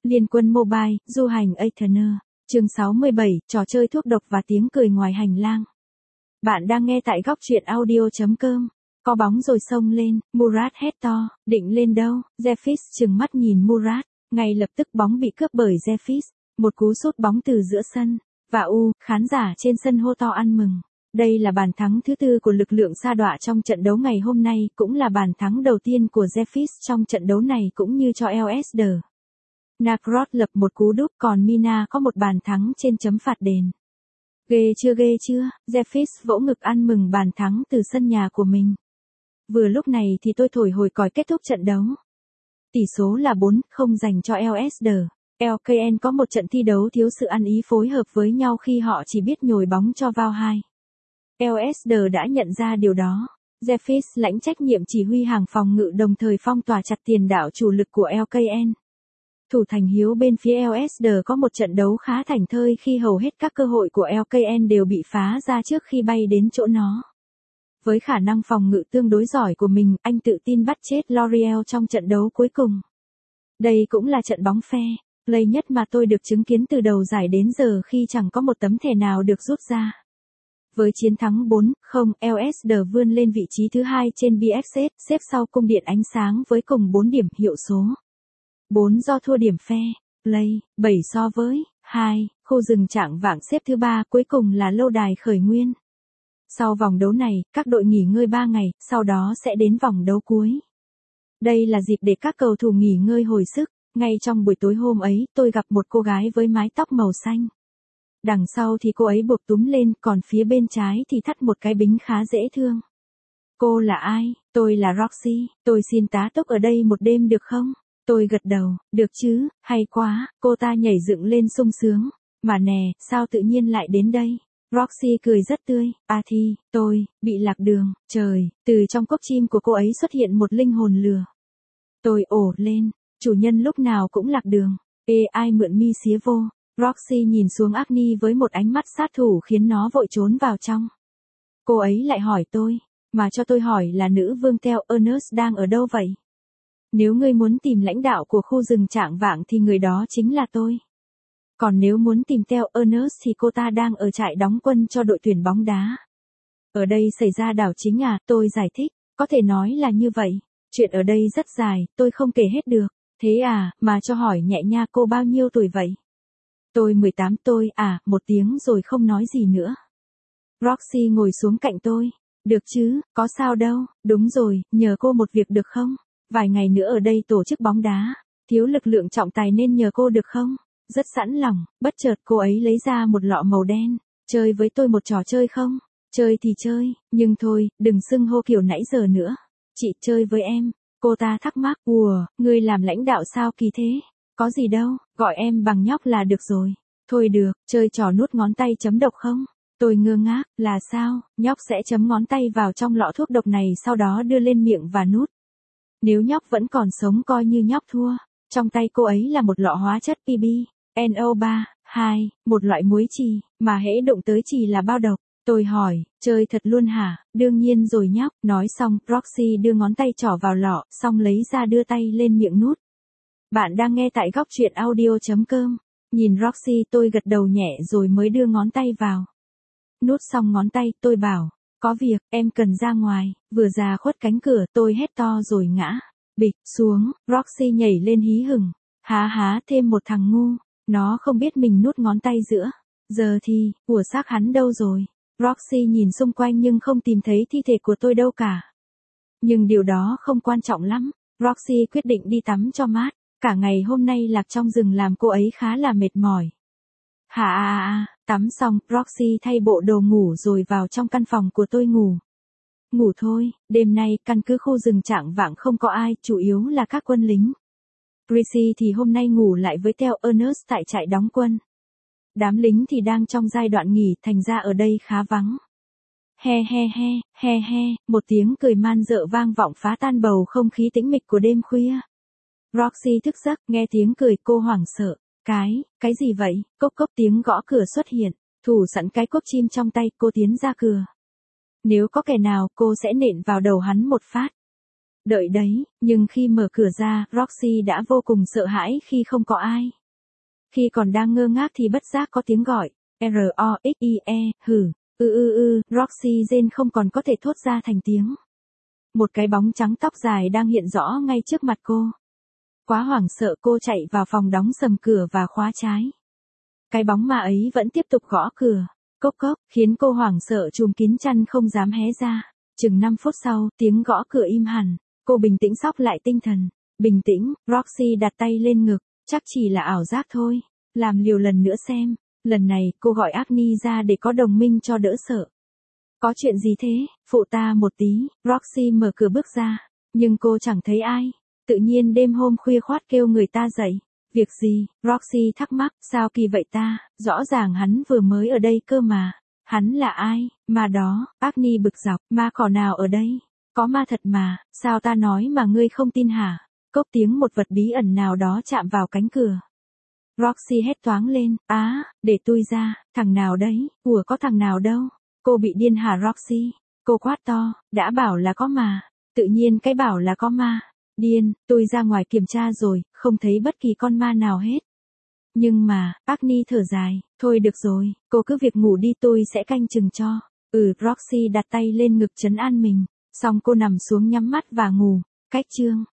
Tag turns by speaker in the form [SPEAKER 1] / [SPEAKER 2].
[SPEAKER 1] Liên quân mobile, du hành Aetherner. Chương 67, trò chơi thuốc độc và tiếng cười ngoài hành lang. Bạn đang nghe tại góc truyện audio.com. Có bóng rồi xông lên, Murat hét to, định lên đâu? Jeffis trừng mắt nhìn Murat, ngay lập tức bóng bị cướp bởi Jeffis. Một cú sút bóng từ giữa sân, và khán giả trên sân hô to ăn mừng. Đây là bàn thắng thứ tư của lực lượng sa đọa trong trận đấu ngày hôm nay, cũng là bàn thắng đầu tiên của Jeffis trong trận đấu này cũng như cho LSD. Nakrod lập một cú đúp, còn Mina có một bàn thắng trên chấm phạt đền. Ghê chưa, Jeffis vỗ ngực ăn mừng bàn thắng từ sân nhà của mình. Vừa lúc này thì tôi thổi hồi còi kết thúc trận đấu. Tỷ số là 4-0 dành cho LSD. LKN có một trận thi đấu thiếu sự ăn ý phối hợp với nhau khi họ chỉ biết nhồi bóng cho vào hai. LSD đã nhận ra điều đó. Jeffis lãnh trách nhiệm chỉ huy hàng phòng ngự đồng thời phong tỏa chặt tiền đạo chủ lực của LKN. Thủ thành Hiếu bên phía LSD có một trận đấu khá thảnh thơi khi hầu hết các cơ hội của LKN đều bị phá ra trước khi bay đến chỗ nó. Với khả năng phòng ngự tương đối giỏi của mình, anh tự tin bắt chết L'Oreal trong trận đấu cuối cùng. Đây cũng là trận bóng fair play nhất mà tôi được chứng kiến từ đầu giải đến giờ khi chẳng có một tấm thẻ nào được rút ra. Với chiến thắng 4-0, LSD vươn lên vị trí thứ hai trên BXS, xếp sau cung điện ánh sáng với cùng 4 điểm hiệu số. 4 do thua điểm fair play, 7 so với 2, khu rừng Trạng Vạng xếp thứ 3, cuối cùng là lâu đài Khởi Nguyên. Sau vòng đấu này, các đội nghỉ ngơi 3 ngày, sau đó sẽ đến vòng đấu cuối. Đây là dịp để các cầu thủ nghỉ ngơi hồi sức. Ngay trong buổi tối hôm ấy, tôi gặp một cô gái với mái tóc màu xanh. Đằng sau thì cô ấy buộc túm lên, còn phía bên trái thì thắt một cái bính khá dễ thương. Cô là ai? Tôi là Roxy, tôi xin tá túc ở đây một đêm được không? Tôi gật đầu, được chứ, hay quá, cô ta nhảy dựng lên sung sướng. Mà nè, sao tự nhiên lại đến đây? Roxy cười rất tươi, tôi, bị lạc đường, trời, từ trong cốc chim của cô ấy xuất hiện một linh hồn lừa. Tôi ồ lên, chủ nhân lúc nào cũng lạc đường. Ai mượn mi xía vô? Roxy nhìn xuống Agni với một ánh mắt sát thủ khiến nó vội trốn vào trong. Cô ấy lại hỏi tôi, mà cho tôi hỏi là nữ vương Theo Ernest đang ở đâu vậy? Nếu ngươi muốn tìm lãnh đạo của khu rừng Trạng Vạng thì người đó chính là tôi. Còn nếu muốn tìm Theo Ernest thì cô ta đang ở trại đóng quân cho đội tuyển bóng đá. Ở đây xảy ra đảo chính à? Tôi giải thích, có thể nói là như vậy. Chuyện ở đây rất dài, tôi không kể hết được. Thế à, mà cho hỏi nhẹ nha, cô bao nhiêu tuổi vậy? Tôi 18, tôi, một tiếng rồi không nói gì nữa. Roxy ngồi xuống cạnh tôi. Được chứ, có sao đâu, đúng rồi, nhờ cô một việc được không? Vài ngày nữa ở đây tổ chức bóng đá, thiếu lực lượng trọng tài nên nhờ cô được không? Rất sẵn lòng, bất chợt cô ấy lấy ra một lọ màu đen. Chơi với tôi một trò chơi không? Chơi thì chơi, nhưng thôi, đừng xưng hô kiểu nãy giờ nữa. Chị chơi với em. Cô ta thắc mắc, ngươi làm lãnh đạo sao kỳ thế? Có gì đâu, gọi em bằng nhóc là được rồi. Thôi được, chơi trò nuốt ngón tay chấm độc không? Tôi ngơ ngác, là sao? Nhóc sẽ chấm ngón tay vào trong lọ thuốc độc này sau đó đưa lên miệng và nuốt. Nếu nhóc vẫn còn sống coi như nhóc thua. Trong tay cô ấy là một lọ hóa chất PB, NO3, 2, một loại muối trì, mà hễ đụng tới trì là bao độc. Tôi hỏi, chơi thật luôn hả? Đương nhiên rồi nhóc. Nói xong, Roxy đưa ngón tay trỏ vào lọ, xong lấy ra đưa tay lên miệng nuốt. Bạn đang nghe tại góc truyện audio.com. Nhìn Roxy tôi gật đầu nhẹ rồi mới đưa ngón tay vào. Nuốt xong ngón tay, tôi bảo, có việc, em cần ra ngoài. Vừa ra khuất cánh cửa tôi hét to rồi ngã. Bịch, xuống, Roxy nhảy lên hí hửng. Há, thêm một thằng ngu. Nó không biết mình nuốt ngón tay giữa. Giờ thì, của xác hắn đâu rồi? Roxy nhìn xung quanh nhưng không tìm thấy thi thể của tôi đâu cả. Nhưng điều đó không quan trọng lắm. Roxy quyết định đi tắm cho mát. Cả ngày hôm nay lạc trong rừng làm cô ấy khá là mệt mỏi. Tắm xong, Roxy thay bộ đồ ngủ rồi vào trong căn phòng của tôi ngủ. Ngủ thôi, đêm nay căn cứ khu rừng Trạng Vạng không có ai, chủ yếu là các quân lính. Chrissy thì hôm nay ngủ lại với Theo Ernest tại trại đóng quân. Đám lính thì đang trong giai đoạn nghỉ, thành ra ở đây khá vắng. He, một tiếng cười man dợ vang vọng phá tan bầu không khí tĩnh mịch của đêm khuya. Roxy thức giấc, nghe tiếng cười cô hoảng sợ. Cái gì vậy? Cốc tiếng gõ cửa xuất hiện. Thủ sẵn cái cốc chim trong tay, cô tiến ra cửa. Nếu có kẻ nào, cô sẽ nện vào đầu hắn một phát. Đợi đấy, nhưng khi mở cửa ra, Roxy đã vô cùng sợ hãi khi không có ai. Khi còn đang ngơ ngác thì bất giác có tiếng gọi, R-O-X-I-E, hử, Roxy rên không còn có thể thốt ra thành tiếng. Một cái bóng trắng tóc dài đang hiện rõ ngay trước mặt cô. Quá hoảng sợ cô chạy vào phòng đóng sầm cửa và khóa trái. Cái bóng ma ấy vẫn tiếp tục gõ cửa, cốc cốc, khiến cô hoảng sợ trùm kín chăn không dám hé ra. Chừng 5 phút sau, tiếng gõ cửa im hẳn, cô bình tĩnh xốc lại tinh thần. Bình tĩnh, Roxy đặt tay lên ngực, chắc chỉ là ảo giác thôi, làm liều lần nữa xem. Lần này, cô gọi Agni ra để có đồng minh cho đỡ sợ. Có chuyện gì thế, phụ ta một tí, Roxy mở cửa bước ra, nhưng cô chẳng thấy ai. Tự nhiên đêm hôm khuya khoắt kêu người ta dậy. Việc gì, Roxy thắc mắc, sao kỳ vậy ta, rõ ràng hắn vừa mới ở đây cơ mà. Hắn là ai, ma đó, Agni bực dọc, ma cỏ nào ở đây? Có ma thật mà, sao ta nói mà ngươi không tin hả? Cốc tiếng một vật bí ẩn nào đó chạm vào cánh cửa. Roxy hét toáng lên, để tôi ra, thằng nào đấy, có thằng nào đâu. Cô bị điên hả Roxy? Cô quát to, đã bảo là có mà, tự nhiên cái bảo là có ma. Điên, tôi ra ngoài kiểm tra rồi, không thấy bất kỳ con ma nào hết. Nhưng mà, Agni thở dài, thôi được rồi, cô cứ việc ngủ đi tôi sẽ canh chừng cho. Roxy đặt tay lên ngực trấn an mình, xong cô nằm xuống nhắm mắt và ngủ. Cách chương